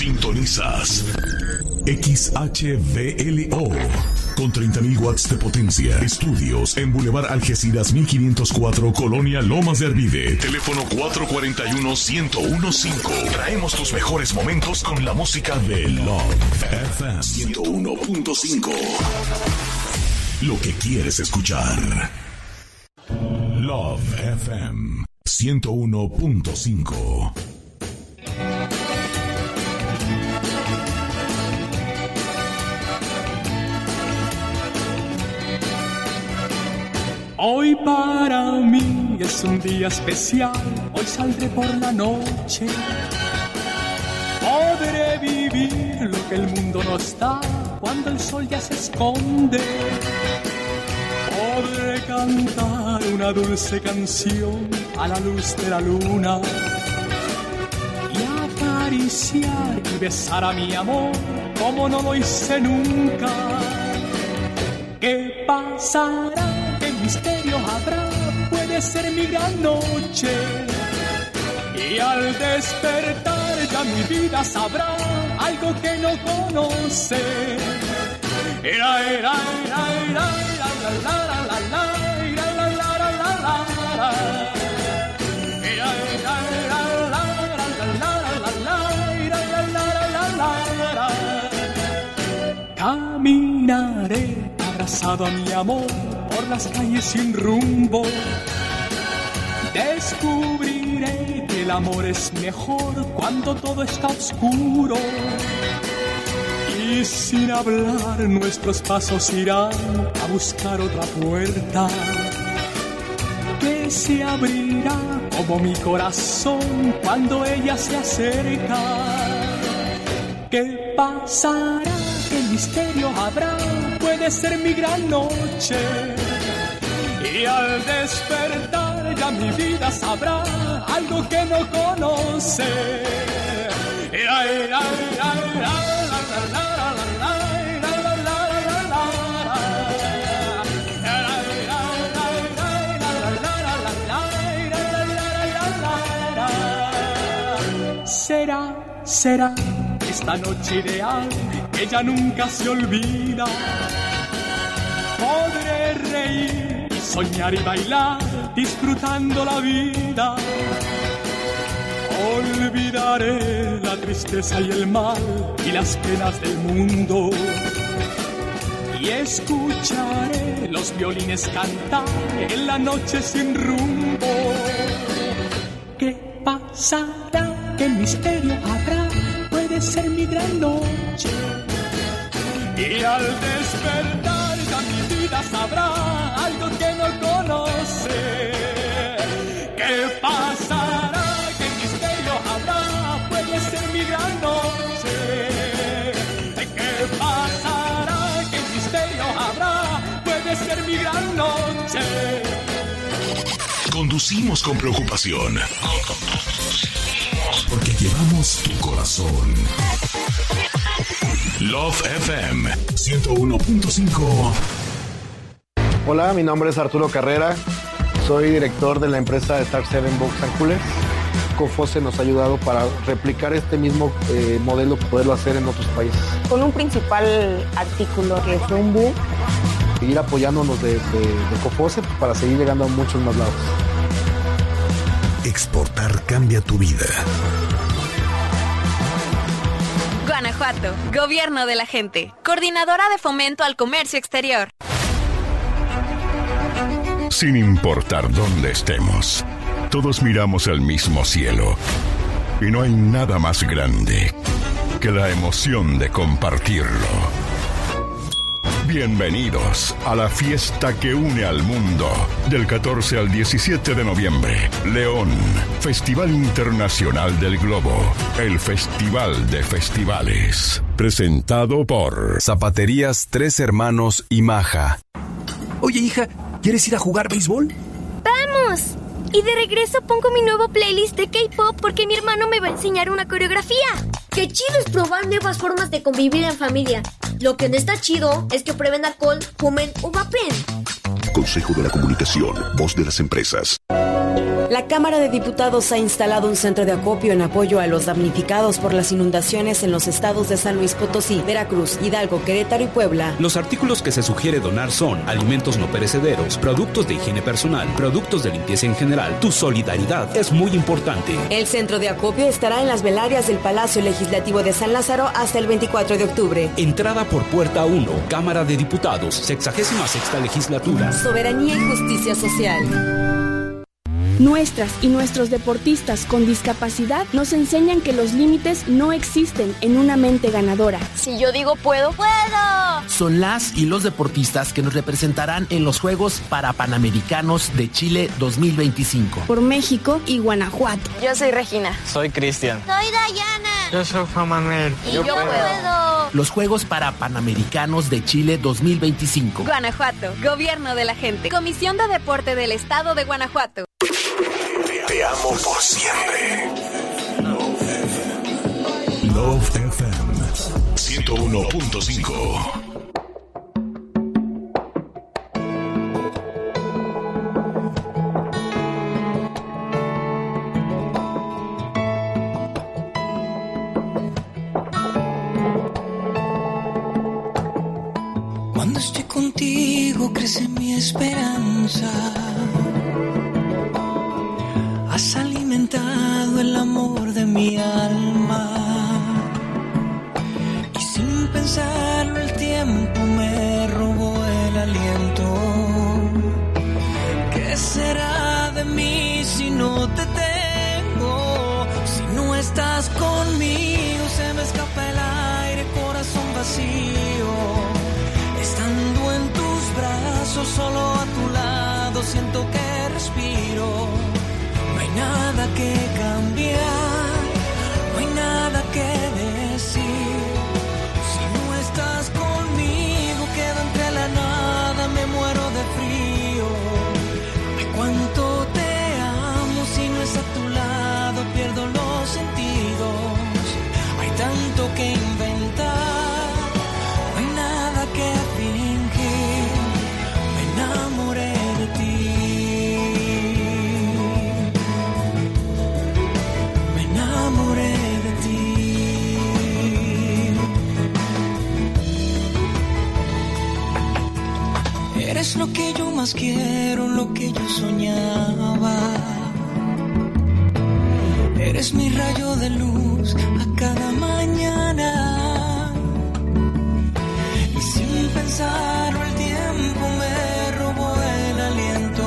Sintonizas XHVLO con 30.000 watts de potencia. Estudios en Boulevard Algeciras 1504, Colonia Lomas de Arvide. Teléfono 441-1015. Traemos tus mejores momentos con la música de Love FM 101.5. Lo que quieres escuchar. Love FM 101.5. Hoy para mí es un día especial, hoy saldré por la noche. Podré vivir lo que el mundo nos da cuando el sol ya se esconde. Podré cantar una dulce canción a la luz de la luna y acariciar y besar a mi amor como no lo hice nunca. ¿Qué pasará? ¿Qué misterio habrá? Puede ser mi gran noche. Y al despertar ya mi vida sabrá algo que no conoce. Caminaré abrazado a mi amor por las calles sin rumbo. Descubriré que el amor es mejor cuando todo está oscuro. Y sin hablar nuestros pasos irán a buscar otra puerta que se abrirá como mi corazón cuando ella se acerca. ¿Qué pasará? ¿Qué misterio habrá? Puede ser mi gran noche. Y al despertar ya mi vida sabrá algo que no conoce. Será esta noche ideal que ya nunca se olvida. Podré reír y soñar y bailar disfrutando la vida. Olvidaré la tristeza y el mal y las penas del mundo. Y escucharé los violines cantar en la noche sin rumbo. ¿Qué pasará? ¿Qué misterio habrá? Puede ser mi gran noche. Y al despertar ya mi vida sabrá algo que no conoce. ¿Qué pasará? ¿Qué misterio habrá? Puede ser mi gran noche. ¿Qué pasará? ¿Qué misterio habrá? Puede ser mi gran noche. Conducimos con preocupación. Porque llevamos tu corazón. Love FM 101.5. Hola, mi nombre es Arturo Carrera. Soy director de la empresa Star 7 Box and Coolers. Cofose nos ha ayudado para replicar este mismo modelo, poderlo hacer en otros países. Con un principal artículo que fue un boom. Seguir apoyándonos de Cofose para seguir llegando a muchos más lados. Exportar cambia tu vida. Guanajuato, Gobierno de la Gente, Coordinadora de Fomento al Comercio Exterior. Sin importar dónde estemos, todos miramos el mismo cielo. Y no hay nada más grande que la emoción de compartirlo. Bienvenidos a la fiesta que une al mundo. Del 14 al 17 de noviembre, León, Festival Internacional del Globo, el Festival de Festivales. Presentado por Zapaterías Tres Hermanos y Maja. Oye, hija, ¿quieres ir a jugar béisbol? ¡Vamos! Y de regreso pongo mi nuevo playlist de K-pop porque mi hermano me va a enseñar una coreografía. ¡Qué chido es probar nuevas formas de convivir en familia! Lo que no está chido es que prueben alcohol, fumen o vapen. Consejo de la Comunicación, voz de las empresas. La Cámara de Diputados ha instalado un centro de acopio en apoyo a los damnificados por las inundaciones en los estados de San Luis Potosí, Veracruz, Hidalgo, Querétaro y Puebla. Los artículos que se sugiere donar son alimentos no perecederos, productos de higiene personal, productos de limpieza en general. Tu solidaridad es muy importante. El centro de acopio estará en las velarias del Palacio Legislativo de San Lázaro hasta el 24 de octubre. Entrada por puerta 1, Cámara de Diputados, 66ª Legislatura. Soberanía y justicia social. Nuestras y nuestros deportistas con discapacidad nos enseñan que los límites no existen en una mente ganadora. Si yo digo puedo, ¡puedo! Son las y los deportistas que nos representarán en los Juegos Parapanamericanos de Chile 2025. Por México y Guanajuato. Yo soy Regina. Soy Cristian. Soy Dayana. Yo soy Juan Manuel. Y yo puedo. Los Juegos Parapanamericanos de Chile 2025. Guanajuato, Gobierno de la Gente. Comisión de Deporte del Estado de Guanajuato. Te amo por siempre. Love FM 101.5. Cuando estoy contigo crece mi esperanza. Has alimentado el amor de mi alma y sin pensarlo el tiempo me robó el aliento. ¿Qué será de mí si no te tengo? Si no estás conmigo se me escapa el aire, corazón vacío. Estando en tus brazos, solo a tu lado, siento que respiro. No hay nada que cambiar, no hay nada que decir. Si no estás conmigo, quedo entre la nada, me muero de frío. Ay, cuánto te amo, si no es a tu lado, pierdo los sentidos. Hay tanto que inventar, no hay nada que fingir. Me enamoré de ti. Eres lo que yo más quiero, lo que yo soñaba. Eres mi rayo de luz a cada mañana. Y sin pensarlo el tiempo me robó el aliento.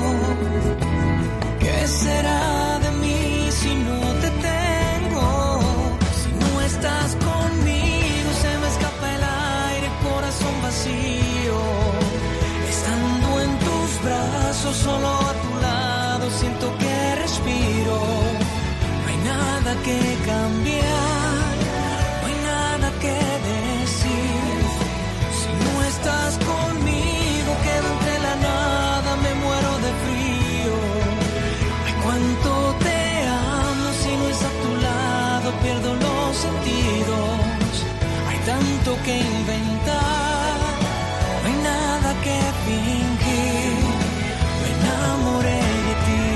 ¿Qué será de mí si no te tengo? Si no estás conmigo se me escapa el aire, corazón vacío. Estando en tus brazos, solo a tu lado, siento que respiro. No hay nada que cambiar, no hay nada que decir. Si no estás conmigo, quedo entre la nada, me muero de frío. Ay, cuánto te amo, si no es a tu lado, pierdo los sentidos. Hay tanto que inventar, no hay nada que fingir. Me enamoré de ti.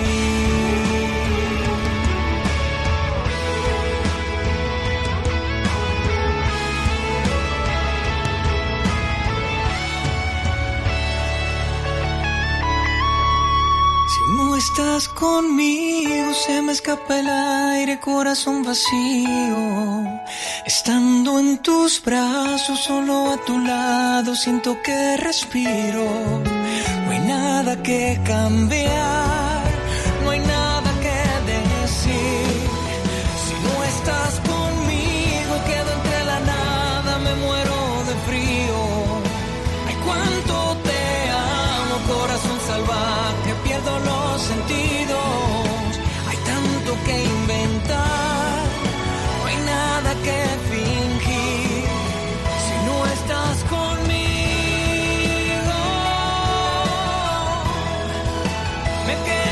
Si no estás conmigo se me escapa el aire, corazón vacío. Estando en tus brazos, solo a tu lado, siento que respiro. No hay nada que cambiar, no hay nada que decir. Si no estás conmigo, quedo entre la nada, me muero de frío. Ay, cuánto te amo, corazón salvaje, pierdo los sentidos. Hay tanto que inventar, no hay nada que fingir. Si no estás conmigo, me quedo.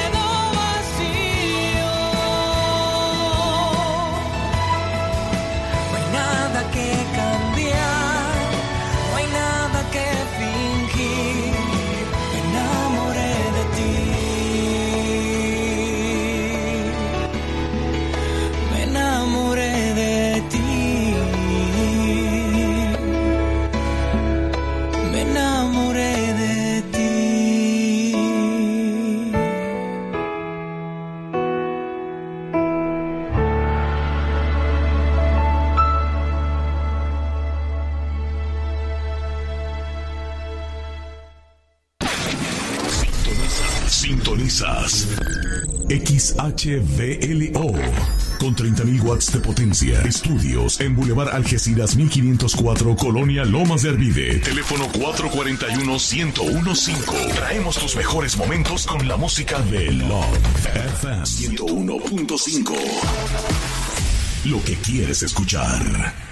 sintonizas XHVLO con 30.000 watts de potencia. Estudios en Boulevard Algeciras 1504, Colonia Lomas de Arvide. Teléfono 441-1015. Traemos tus mejores momentos con la música de Love FM 101.5. Lo que quieres escuchar.